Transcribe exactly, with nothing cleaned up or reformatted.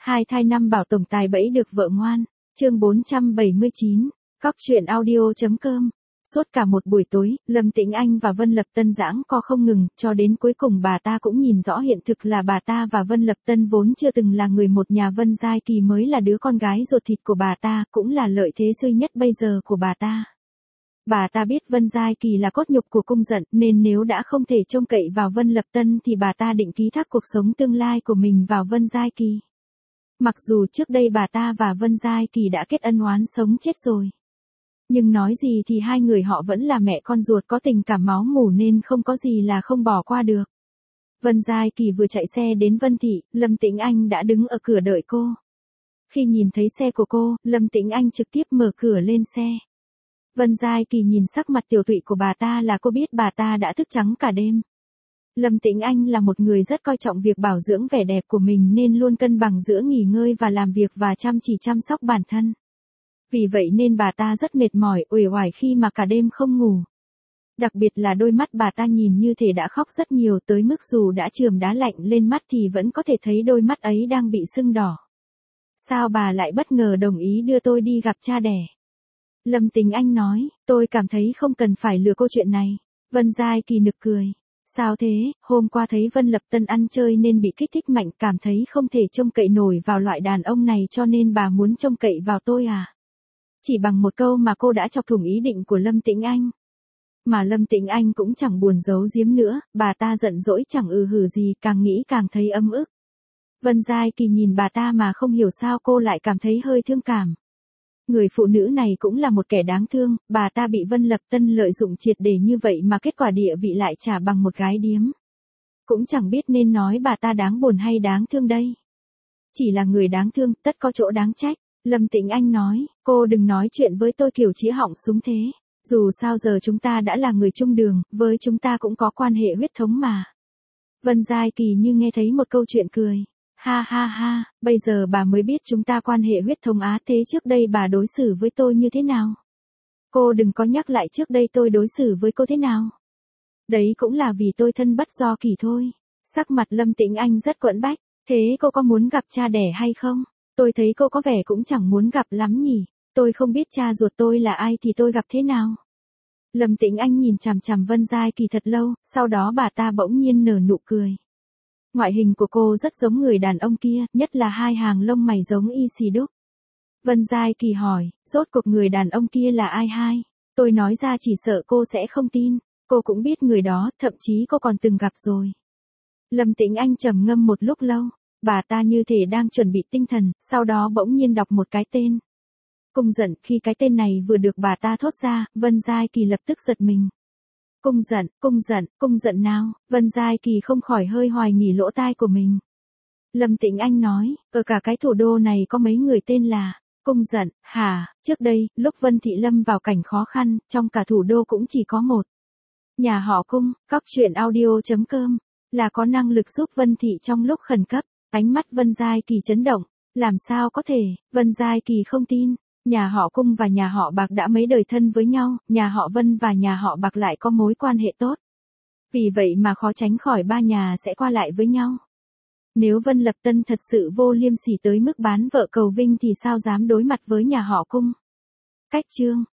Hai thai năm bảo tổng tài bẫy được vợ ngoan. Chương bốn trăm bảy mươi chín, cóc truyện audio chấm com. Suốt cả một buổi tối, Lâm Tĩnh Anh và Vân Lập Tân giãng co không ngừng, cho đến cuối cùng bà ta cũng nhìn rõ hiện thực là bà ta và Vân Lập Tân vốn chưa từng là người một nhà. Vân Giai Kỳ mới là đứa con gái ruột thịt của bà ta, cũng là lợi thế duy nhất bây giờ của bà ta. Bà ta biết Vân Giai Kỳ là cốt nhục của cung Dận, nên nếu đã không thể trông cậy vào Vân Lập Tân thì bà ta định ký thác cuộc sống tương lai của mình vào Vân Giai Kỳ. Mặc dù trước đây bà ta và Vân Giai Kỳ đã kết ân oán sống chết rồi. Nhưng nói gì thì hai người họ vẫn là mẹ con ruột có tình cảm máu mủ nên không có gì là không bỏ qua được. Vân Giai Kỳ vừa chạy xe đến Vân Thị, Lâm Tĩnh Anh đã đứng ở cửa đợi cô. Khi nhìn thấy xe của cô, Lâm Tĩnh Anh trực tiếp mở cửa lên xe. Vân Giai Kỳ nhìn sắc mặt tiểu tụy của bà ta là cô biết bà ta đã thức trắng cả đêm. Lâm Tĩnh Anh là một người rất coi trọng việc bảo dưỡng vẻ đẹp của mình nên luôn cân bằng giữa nghỉ ngơi và làm việc và chăm chỉ chăm sóc bản thân. Vì vậy nên bà ta rất mệt mỏi, uể oải khi mà cả đêm không ngủ. Đặc biệt là đôi mắt bà ta nhìn như thể đã khóc rất nhiều, tới mức dù đã chườm đá lạnh lên mắt thì vẫn có thể thấy đôi mắt ấy đang bị sưng đỏ. Sao bà lại bất ngờ đồng ý đưa tôi đi gặp cha đẻ? Lâm Tĩnh Anh nói, tôi cảm thấy không cần phải lừa cô chuyện này. Vân Giai Kỳ nực cười. Sao thế, hôm qua thấy Vân Lập Tân ăn chơi nên bị kích thích mạnh, cảm thấy không thể trông cậy nổi vào loại đàn ông này cho nên bà muốn trông cậy vào tôi à? Chỉ bằng một câu mà cô đã chọc thủng ý định của Lâm Tĩnh Anh. Mà Lâm Tĩnh Anh cũng chẳng buồn giấu giếm nữa, bà ta giận dỗi chẳng ừ hử gì, càng nghĩ càng thấy ấm ức. Vân Giai Kỳ nhìn bà ta mà không hiểu sao cô lại cảm thấy hơi thương cảm. Người phụ nữ này cũng là một kẻ đáng thương, bà ta bị Vân Lập Tân lợi dụng triệt để như vậy mà kết quả địa vị lại trả bằng một gái điếm. Cũng chẳng biết nên nói bà ta đáng buồn hay đáng thương đây. Chỉ là người đáng thương, tất có chỗ đáng trách. Lâm Tĩnh Anh nói, cô đừng nói chuyện với tôi kiểu chĩa họng súng thế. Dù sao giờ chúng ta đã là người chung đường, với chúng ta cũng có quan hệ huyết thống mà. Vân Giai Kỳ như nghe thấy một câu chuyện cười. Ha ha ha, bây giờ bà mới biết chúng ta quan hệ huyết thống á, thế trước đây bà đối xử với tôi như thế nào? Cô đừng có nhắc lại trước đây tôi đối xử với cô thế nào. Đấy cũng là vì tôi thân bất do kỳ thôi. Sắc mặt Lâm Tĩnh Anh rất quẫn bách. Thế cô có muốn gặp cha đẻ hay không? Tôi thấy cô có vẻ cũng chẳng muốn gặp lắm nhỉ. Tôi không biết cha ruột tôi là ai thì tôi gặp thế nào? Lâm Tĩnh Anh nhìn chằm chằm Vân Giai Kỳ thật lâu, sau đó bà ta bỗng nhiên nở nụ cười. Ngoại hình của cô rất giống người đàn ông kia, nhất là hai hàng lông mày giống y xì đúc. Vân Giai Kỳ hỏi, rốt cuộc người đàn ông kia là ai hai? Tôi nói ra chỉ sợ cô sẽ không tin. Cô cũng biết người đó, thậm chí cô còn từng gặp rồi. Lâm Tĩnh Anh trầm ngâm một lúc lâu. Bà ta như thể đang chuẩn bị tinh thần, sau đó bỗng nhiên đọc một cái tên. Cung Dận. Khi cái tên này vừa được bà ta thốt ra, Vân Giai Kỳ lập tức giật mình. Cung Dận, Cung Dận, Cung Dận nào? Vân Giai Kỳ không khỏi hơi hoài nghi lỗ tai của mình. Lâm Tĩnh Anh nói, ở cả cái thủ đô này có mấy người tên là Cung Dận, hả? Trước đây, lúc Vân Thị lâm vào cảnh khó khăn, trong cả thủ đô cũng chỉ có một nhà họ Cung. Cóc truyện audio chấm com là có năng lực giúp Vân Thị trong lúc khẩn cấp. Ánh mắt Vân Giai Kỳ chấn động. Làm sao có thể? Vân Giai Kỳ không tin. Nhà họ Cung và nhà họ Bạc đã mấy đời thân với nhau, nhà họ Vân và nhà họ Bạc lại có mối quan hệ tốt. Vì vậy mà khó tránh khỏi ba nhà sẽ qua lại với nhau. Nếu Vân Lập Tân thật sự vô liêm sỉ tới mức bán vợ cầu vinh thì sao dám đối mặt với nhà họ Cung? Cách chương